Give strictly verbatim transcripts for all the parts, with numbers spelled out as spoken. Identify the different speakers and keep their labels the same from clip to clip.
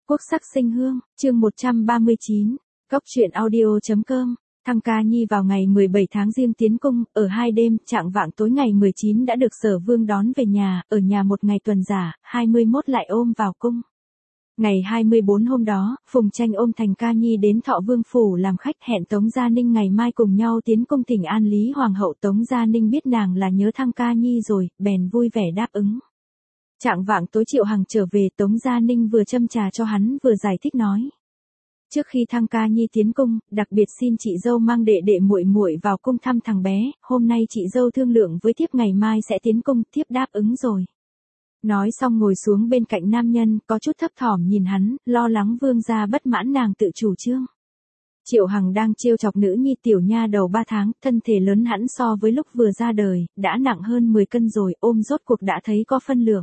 Speaker 1: Quốc sắc sinh hương, chương một trăm ba mươi chín, Cốc truyện audio.com. Thăng Ca Nhi vào ngày mười bảy tháng Giêng tiến cung, ở hai đêm, trạng vạng tối ngày mười chín đã được Sở Vương đón về nhà, ở nhà một ngày tuần giả, hai mươi mốt lại ôm vào cung. Ngày hai mươi bốn hôm đó, Phùng Tranh ôm Thành Ca Nhi đến Thọ Vương phủ làm khách, hẹn Tống Gia Ninh ngày mai cùng nhau tiến cung thỉnh an Lý Hoàng hậu. Tống Gia Ninh biết nàng là nhớ Thăng Ca Nhi rồi, bèn vui vẻ đáp ứng. Trạng vạng tối Triệu Hằng trở về, Tống Gia Ninh vừa châm trà cho hắn vừa giải thích nói. Trước khi Thăng Ca Nhi tiến cung, đặc biệt xin chị dâu mang đệ đệ muội muội vào cung thăm thằng bé, hôm nay chị dâu thương lượng với thiếp ngày mai sẽ tiến cung, thiếp đáp ứng rồi. Nói xong ngồi xuống bên cạnh nam nhân, có chút thấp thỏm nhìn hắn, lo lắng vương gia bất mãn nàng tự chủ trương. Triệu Hằng đang trêu chọc nữ nhi tiểu nha đầu ba tháng, thân thể lớn hẳn so với lúc vừa ra đời, đã nặng hơn mười cân rồi, ôm rốt cuộc đã thấy có phân lượng.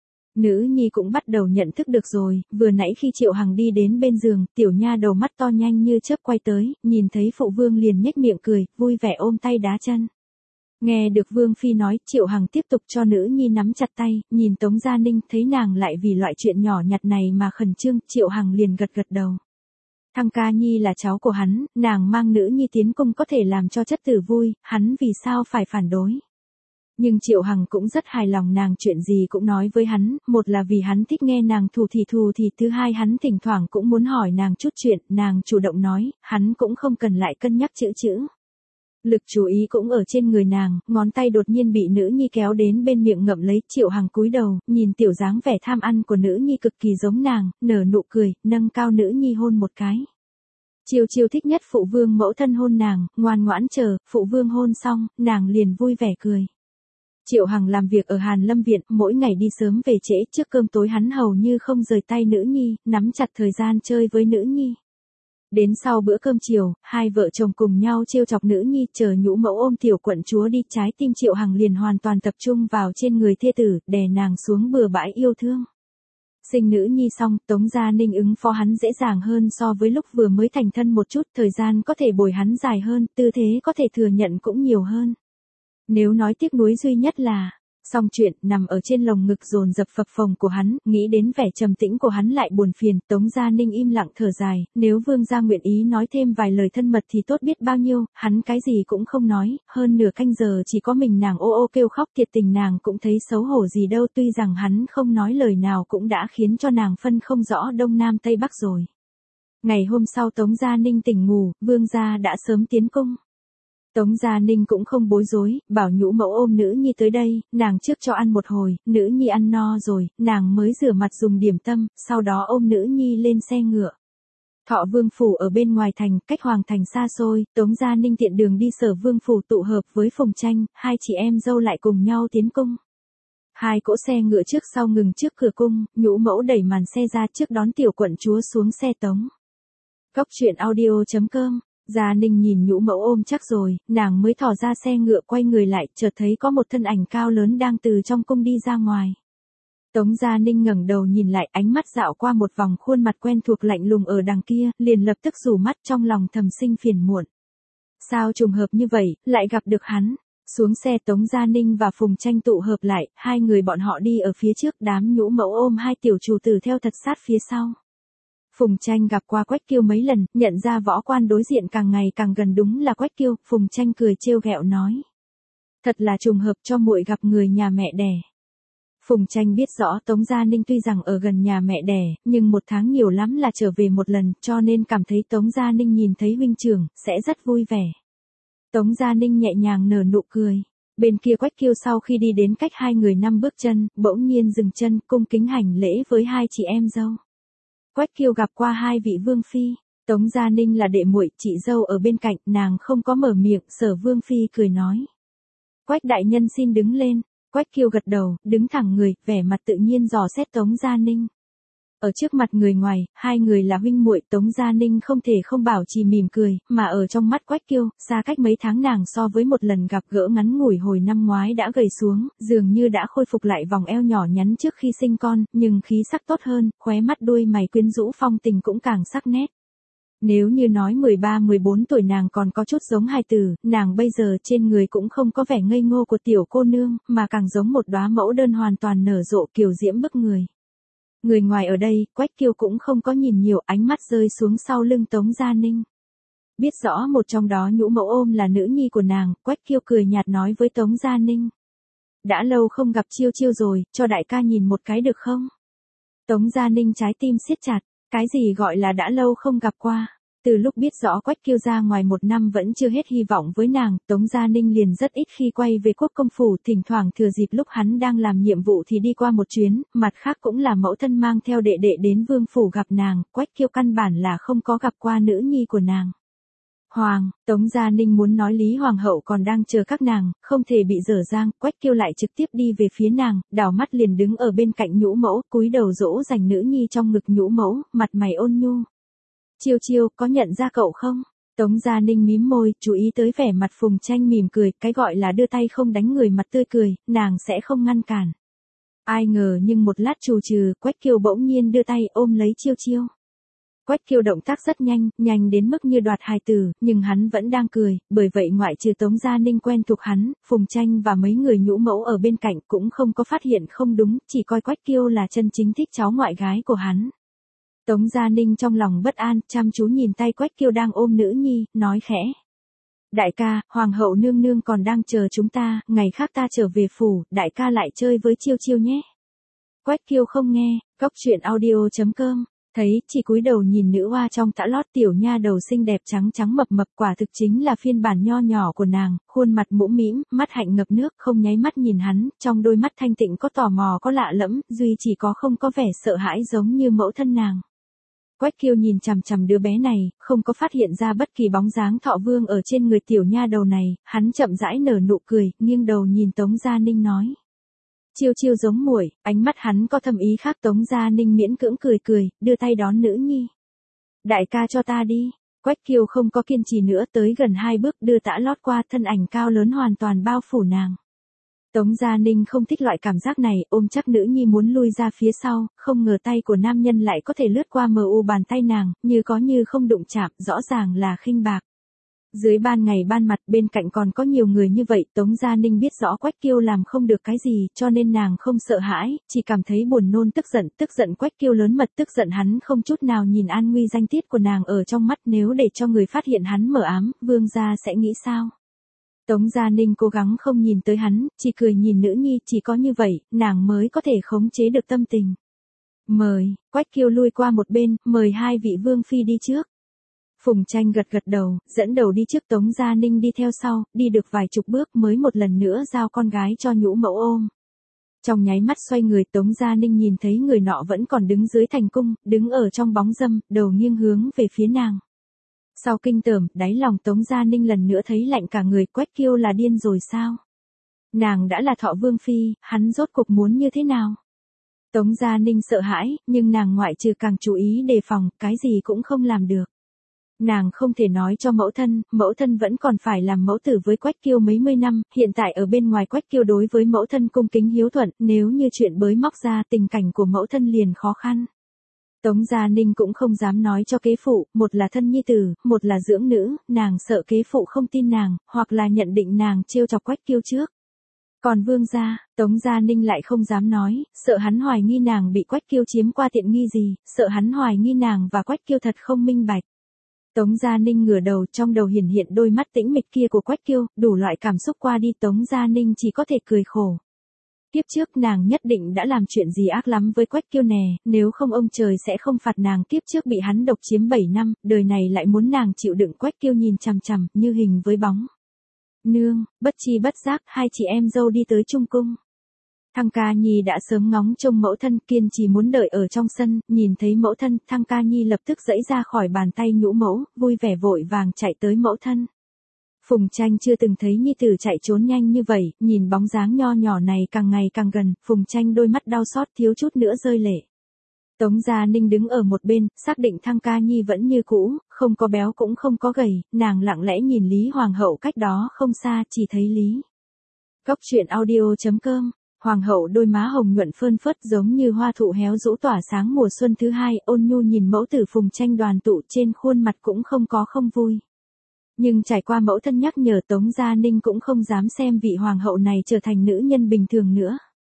Speaker 1: Nữ nhi cũng bắt đầu nhận thức được rồi, vừa nãy khi Triệu Hằng đi đến bên giường, tiểu nha đầu mắt to nhanh như chớp quay tới, nhìn thấy phụ vương liền nhếch miệng cười, vui vẻ ôm tay đá chân. Nghe được Vương Phi nói, Triệu Hằng tiếp tục cho nữ nhi nắm chặt tay, nhìn Tống Gia Ninh thấy nàng lại vì loại chuyện nhỏ nhặt này mà khẩn trương, Triệu Hằng liền gật gật đầu. Thăng Ca Nhi là cháu của hắn, nàng mang nữ nhi tiến cung có thể làm cho chất tử vui, hắn vì sao phải phản đối. Nhưng Triệu Hằng cũng rất hài lòng nàng chuyện gì cũng nói với hắn, một là vì hắn thích nghe nàng thù thì thù thì thứ hai hắn thỉnh thoảng cũng muốn hỏi nàng chút chuyện, nàng chủ động nói, hắn cũng không cần lại cân nhắc chữ chữ. Lực chú ý cũng ở trên người nàng, ngón tay đột nhiên bị nữ nhi kéo đến bên miệng ngậm lấy, Triệu Hằng cúi đầu, nhìn tiểu dáng vẻ tham ăn của nữ nhi cực kỳ giống nàng, nở nụ cười, nâng cao nữ nhi hôn một cái. Chiêu Chiêu thích nhất phụ vương mẫu thân hôn nàng, ngoan ngoãn chờ, phụ vương hôn xong, nàng liền vui vẻ cười. Triệu Hằng làm việc ở Hàn Lâm Viện, mỗi ngày đi sớm về trễ, trước cơm tối hắn hầu như không rời tay nữ nhi, nắm chặt thời gian chơi với nữ nhi. Đến sau bữa cơm chiều, hai vợ chồng cùng nhau trêu chọc nữ nhi, chờ nhũ mẫu ôm tiểu quận chúa đi, trái tim Triệu Hằng liền hoàn toàn tập trung vào trên người thê tử, đè nàng xuống bừa bãi yêu thương. Sinh nữ nhi xong, Tống Gia Ninh ứng phó hắn dễ dàng hơn so với lúc vừa mới thành thân một chút, thời gian có thể bồi hắn dài hơn, tư thế có thể thừa nhận cũng nhiều hơn. Nếu nói tiếc nuối duy nhất là, xong chuyện, nằm ở trên lồng ngực dồn dập phập phồng của hắn, nghĩ đến vẻ trầm tĩnh của hắn lại buồn phiền, Tống Gia Ninh im lặng thở dài, nếu vương gia nguyện ý nói thêm vài lời thân mật thì tốt biết bao nhiêu, hắn cái gì cũng không nói, hơn nửa canh giờ chỉ có mình nàng ô ô kêu khóc, thiệt tình nàng cũng thấy xấu hổ gì đâu, tuy rằng hắn không nói lời nào cũng đã khiến cho nàng phân không rõ đông nam tây bắc rồi. Ngày hôm sau Tống Gia Ninh tỉnh ngủ, vương gia đã sớm tiến cung. Tống Gia Ninh cũng không bối rối, bảo nhũ mẫu ôm nữ nhi tới đây, nàng trước cho ăn một hồi, nữ nhi ăn no rồi, nàng mới rửa mặt dùng điểm tâm, sau đó ôm nữ nhi lên xe ngựa. Thọ Vương phủ ở bên ngoài thành, cách hoàng thành xa xôi, Tống Gia Ninh tiện đường đi Sở Vương phủ tụ hợp với Phùng Tranh, hai chị em dâu lại cùng nhau tiến cung. Hai cỗ xe ngựa trước sau ngừng trước cửa cung, nhũ mẫu đẩy màn xe ra trước đón tiểu quận chúa xuống xe tống. Cốc truyện audio.com. Gia Ninh nhìn nhũ mẫu ôm chắc rồi, nàng mới thò ra xe ngựa quay người lại, chợt thấy có một thân ảnh cao lớn đang từ trong cung đi ra ngoài. Tống Gia Ninh ngẩng đầu nhìn lại, ánh mắt dạo qua một vòng khuôn mặt quen thuộc lạnh lùng ở đằng kia, liền lập tức rủ mắt trong lòng thầm sinh phiền muộn. Sao trùng hợp như vậy, lại gặp được hắn. Xuống xe Tống Gia Ninh và Phùng Tranh tụ hợp lại, hai người bọn họ đi ở phía trước, đám nhũ mẫu ôm hai tiểu chủ tử theo thật sát phía sau. Phùng Tranh gặp qua Quách Kiêu mấy lần, nhận ra võ quan đối diện càng ngày càng gần đúng là Quách Kiêu, Phùng Tranh cười trêu ghẹo nói. Thật là trùng hợp cho muội gặp người nhà mẹ đẻ. Phùng Tranh biết rõ Tống Gia Ninh tuy rằng ở gần nhà mẹ đẻ, nhưng một tháng nhiều lắm là trở về một lần, cho nên cảm thấy Tống Gia Ninh nhìn thấy huynh trưởng, sẽ rất vui vẻ. Tống Gia Ninh nhẹ nhàng nở nụ cười. Bên kia Quách Kiêu sau khi đi đến cách hai người năm bước chân, bỗng nhiên dừng chân, cung kính hành lễ với hai chị em dâu. Quách Kiêu gặp qua hai vị vương phi, Tống Gia Ninh là đệ muội, chị dâu ở bên cạnh, nàng không có mở miệng, Sở Vương phi cười nói. Quách đại nhân xin đứng lên, Quách Kiêu gật đầu, đứng thẳng người, vẻ mặt tự nhiên dò xét Tống Gia Ninh. Ở trước mặt người ngoài, hai người là huynh muội, Tống Gia Ninh không thể không bảo trì mỉm cười, mà ở trong mắt Quách Kiêu, xa cách mấy tháng nàng so với một lần gặp gỡ ngắn ngủi hồi năm ngoái đã gầy xuống, dường như đã khôi phục lại vòng eo nhỏ nhắn trước khi sinh con, nhưng khí sắc tốt hơn, khóe mắt đuôi mày quyến rũ phong tình cũng càng sắc nét. Nếu như nói mười ba mười bốn tuổi nàng còn có chút giống hài tử, nàng bây giờ trên người cũng không có vẻ ngây ngô của tiểu cô nương, mà càng giống một đóa mẫu đơn hoàn toàn nở rộ kiều diễm bức người. Người ngoài ở đây, Quách Kiêu cũng không có nhìn nhiều, ánh mắt rơi xuống sau lưng Tống Gia Ninh. Biết rõ một trong đó nhũ mẫu ôm là nữ nhi của nàng, Quách Kiêu cười nhạt nói với Tống Gia Ninh. Đã lâu không gặp Chiêu Chiêu rồi, cho đại ca nhìn một cái được không? Tống Gia Ninh trái tim siết chặt, cái gì gọi là đã lâu không gặp qua. Từ lúc biết rõ Quách Kiêu ra ngoài một năm vẫn chưa hết hy vọng với nàng, Tống Gia Ninh liền rất ít khi quay về quốc công phủ, thỉnh thoảng thừa dịp lúc hắn đang làm nhiệm vụ thì đi qua một chuyến, mặt khác cũng là mẫu thân mang theo đệ đệ đến vương phủ gặp nàng, Quách Kiêu căn bản là không có gặp qua nữ nhi của nàng. Hoàng, Tống Gia Ninh muốn nói Lý Hoàng hậu còn đang chờ các nàng, không thể bị dở dang, Quách Kiêu lại trực tiếp đi về phía nàng, đảo mắt liền đứng ở bên cạnh nhũ mẫu, cúi đầu dỗ dành nữ nhi trong ngực nhũ mẫu, mặt mày ôn nhu. Chiêu Chiêu, có nhận ra cậu không? Tống Gia Ninh mím môi, chú ý tới vẻ mặt Phùng Tranh mỉm cười, cái gọi là đưa tay không đánh người mặt tươi cười, nàng sẽ không ngăn cản. Ai ngờ nhưng một lát trù trừ, Quách Kiêu bỗng nhiên đưa tay ôm lấy Chiêu Chiêu. Quách Kiêu động tác rất nhanh, nhanh đến mức như đoạt hài tử, nhưng hắn vẫn đang cười, bởi vậy ngoại trừ Tống Gia Ninh quen thuộc hắn, Phùng Tranh và mấy người nhũ mẫu ở bên cạnh cũng không có phát hiện không đúng, chỉ coi Quách Kiêu là chân chính thích cháu ngoại gái của hắn. Tống Gia Ninh trong lòng bất an, chăm chú nhìn tay Quách Kiêu đang ôm nữ nhi, nói khẽ. Đại ca, Hoàng hậu nương nương còn đang chờ chúng ta, ngày khác ta trở về phủ, đại ca lại chơi với Chiêu Chiêu nhé. Quách Kiêu không nghe, góc truyện audio chấm com. Thấy, chỉ cúi đầu nhìn nữ oa trong tã lót tiểu nha đầu xinh đẹp trắng trắng mập mập quả thực chính là phiên bản nho nhỏ của nàng, khuôn mặt mũm mĩm, mắt hạnh ngập nước, không nháy mắt nhìn hắn, trong đôi mắt thanh tịnh có tò mò có lạ lẫm, duy chỉ có không có vẻ sợ hãi giống như mẫu thân nàng. Quách Kiêu nhìn chằm chằm đứa bé này, không có phát hiện ra bất kỳ bóng dáng thọ vương ở trên người tiểu nha đầu này, hắn chậm rãi nở nụ cười, nghiêng đầu nhìn Tống Gia Ninh nói. Chiêu Chiêu giống muội, ánh mắt hắn có thâm ý khác. Tống Gia Ninh miễn cưỡng cười cười, đưa tay đón nữ nhi. Đại ca cho ta đi. Quách Kiêu không có kiên trì nữa, tới gần hai bước đưa tã lót qua, thân ảnh cao lớn hoàn toàn bao phủ nàng. Tống Gia Ninh không thích loại cảm giác này, ôm chắc nữ nhi muốn lui ra phía sau, không ngờ tay của nam nhân lại có thể lướt qua mờ u bàn tay nàng, như có như không đụng chạm, rõ ràng là khinh bạc. Dưới ban ngày ban mặt bên cạnh còn có nhiều người như vậy, Tống Gia Ninh biết rõ Quách Kiêu làm không được cái gì, cho nên nàng không sợ hãi, chỉ cảm thấy buồn nôn tức giận, tức giận Quách Kiêu lớn mật, tức giận hắn không chút nào nhìn an nguy danh tiết của nàng ở trong mắt, nếu để cho người phát hiện hắn mở ám, vương gia sẽ nghĩ sao? Tống Gia Ninh cố gắng không nhìn tới hắn, chỉ cười nhìn nữ nhi, chỉ có như vậy, nàng mới có thể khống chế được tâm tình. Mời, Quách Kiêu lui qua một bên, mời hai vị vương phi đi trước. Phùng Tranh gật gật đầu, dẫn đầu đi trước, Tống Gia Ninh đi theo sau, đi được vài chục bước mới một lần nữa giao con gái cho nhũ mẫu ôm. Trong nháy mắt xoay người, Tống Gia Ninh nhìn thấy người nọ vẫn còn đứng dưới thành cung, đứng ở trong bóng râm, đầu nghiêng hướng về phía nàng. Sau kinh tởm, đáy lòng Tống Gia Ninh lần nữa thấy lạnh cả người, Quách Kiêu là điên rồi sao? Nàng đã là thọ vương phi, hắn rốt cuộc muốn như thế nào? Tống Gia Ninh sợ hãi, nhưng nàng ngoại trừ càng chú ý đề phòng, cái gì cũng không làm được. Nàng không thể nói cho mẫu thân, mẫu thân vẫn còn phải làm mẫu tử với Quách Kiêu mấy mươi năm, hiện tại ở bên ngoài Quách Kiêu đối với mẫu thân cung kính hiếu thuận, nếu như chuyện bới móc ra tình cảnh của mẫu thân liền khó khăn. Tống Gia Ninh cũng không dám nói cho kế phụ, một là thân nhi tử, một là dưỡng nữ, nàng sợ kế phụ không tin nàng, hoặc là nhận định nàng trêu chọc Quách Kiêu trước. Còn vương gia, Tống Gia Ninh lại không dám nói, sợ hắn hoài nghi nàng bị Quách Kiêu chiếm qua tiện nghi gì, sợ hắn hoài nghi nàng và Quách Kiêu thật không minh bạch. Tống Gia Ninh ngửa đầu, trong đầu hiển hiện đôi mắt tĩnh mịch kia của Quách Kiêu, đủ loại cảm xúc qua đi, Tống Gia Ninh chỉ có thể cười khổ. Tiếp trước nàng nhất định đã làm chuyện gì ác lắm với Quách Kiêu nè, nếu không ông trời sẽ không phạt nàng, tiếp trước bị hắn độc chiếm bảy năm, đời này lại muốn nàng chịu đựng. Quách Kiêu nhìn chằm chằm, như hình với bóng. Nương, bất chi bất giác, hai chị em dâu đi tới trung cung. Thăng Ca Nhi đã sớm ngóng trông mẫu thân, kiên trì muốn đợi ở trong sân, nhìn thấy mẫu thân, Thăng Ca Nhi lập tức giãy ra khỏi bàn tay nhũ mẫu, vui vẻ vội vàng chạy tới mẫu thân. Phùng Tranh chưa từng thấy nhi tử chạy trốn nhanh như vậy, nhìn bóng dáng nho nhỏ này càng ngày càng gần, Phùng Tranh đôi mắt đau xót thiếu chút nữa rơi lệ. Tống Gia Ninh đứng ở một bên, xác định Thăng Ca Nhi vẫn như cũ, không có béo cũng không có gầy, nàng lặng lẽ nhìn Lý Hoàng hậu cách đó không xa, chỉ thấy Lý. Góc truyện audio chấm com. Hoàng hậu đôi má hồng nhuận phơn phớt giống như hoa thụ héo rũ tỏa sáng mùa xuân thứ hai, ôn nhu nhìn mẫu tử Phùng Tranh đoàn tụ, trên khuôn mặt cũng không có không vui. Nhưng trải qua mẫu thân nhắc nhở, Tống Gia Ninh cũng không dám xem vị hoàng hậu này trở thành nữ nhân bình thường nữa.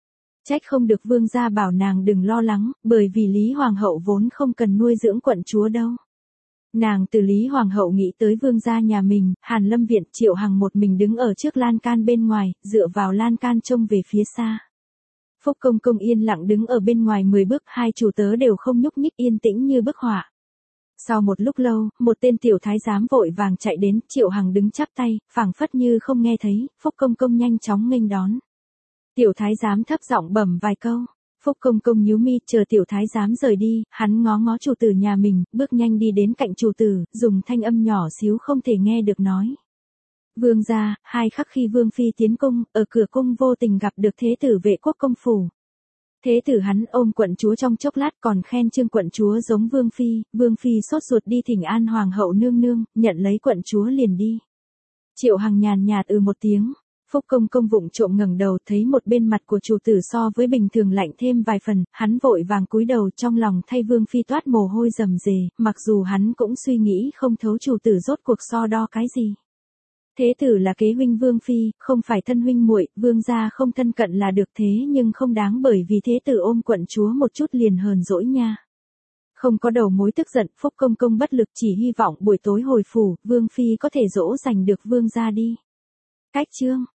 Speaker 1: Trách không được vương gia bảo nàng đừng lo lắng, bởi vì Lý Hoàng hậu vốn không cần nuôi dưỡng quận chúa đâu. Nàng từ Lý Hoàng hậu nghĩ tới vương gia nhà mình, Hàn Lâm viện, Triệu Hằng một mình đứng ở trước lan can bên ngoài, dựa vào lan can trông về phía xa. Phúc công công yên lặng đứng ở bên ngoài mười bước, hai chủ tớ đều không nhúc nhích, yên tĩnh như bức họa. Sau một lúc lâu, một tên tiểu thái giám vội vàng chạy đến, Triệu Hằng đứng chắp tay, phảng phất như không nghe thấy, Phúc công công nhanh chóng nghênh đón. Tiểu thái giám thấp giọng bẩm vài câu. Phúc công công nhíu mi, chờ tiểu thái giám rời đi, hắn ngó ngó chủ tử nhà mình, bước nhanh đi đến cạnh chủ tử, dùng thanh âm nhỏ xíu không thể nghe được nói. Vương gia, hai khắc khi vương phi tiến cung, ở cửa cung vô tình gặp được thế tử Vệ Quốc công phủ. Thế tử hắn ôm quận chúa trong chốc lát còn khen Trương quận chúa giống vương phi, vương phi sốt ruột đi thỉnh an hoàng hậu nương nương, nhận lấy quận chúa liền đi. Triệu Hằng nhàn nhạt ừ một tiếng. Phúc công công vụng trộm ngẩng đầu, thấy một bên mặt của chủ tử so với bình thường lạnh thêm vài phần, hắn vội vàng cúi đầu, trong lòng thay vương phi toát mồ hôi rầm rề, mặc dù hắn cũng suy nghĩ không thấu chủ tử rốt cuộc so đo cái gì. Thế tử là kế huynh vương phi, không phải thân huynh muội, vương gia không thân cận là được, thế nhưng không đáng bởi vì thế tử ôm quận chúa một chút liền hờn dỗi nha. Không có đầu mối tức giận, Phúc công công bất lực, chỉ hy vọng buổi tối hồi phủ, vương phi có thể dỗ dành được vương gia đi. Cách chương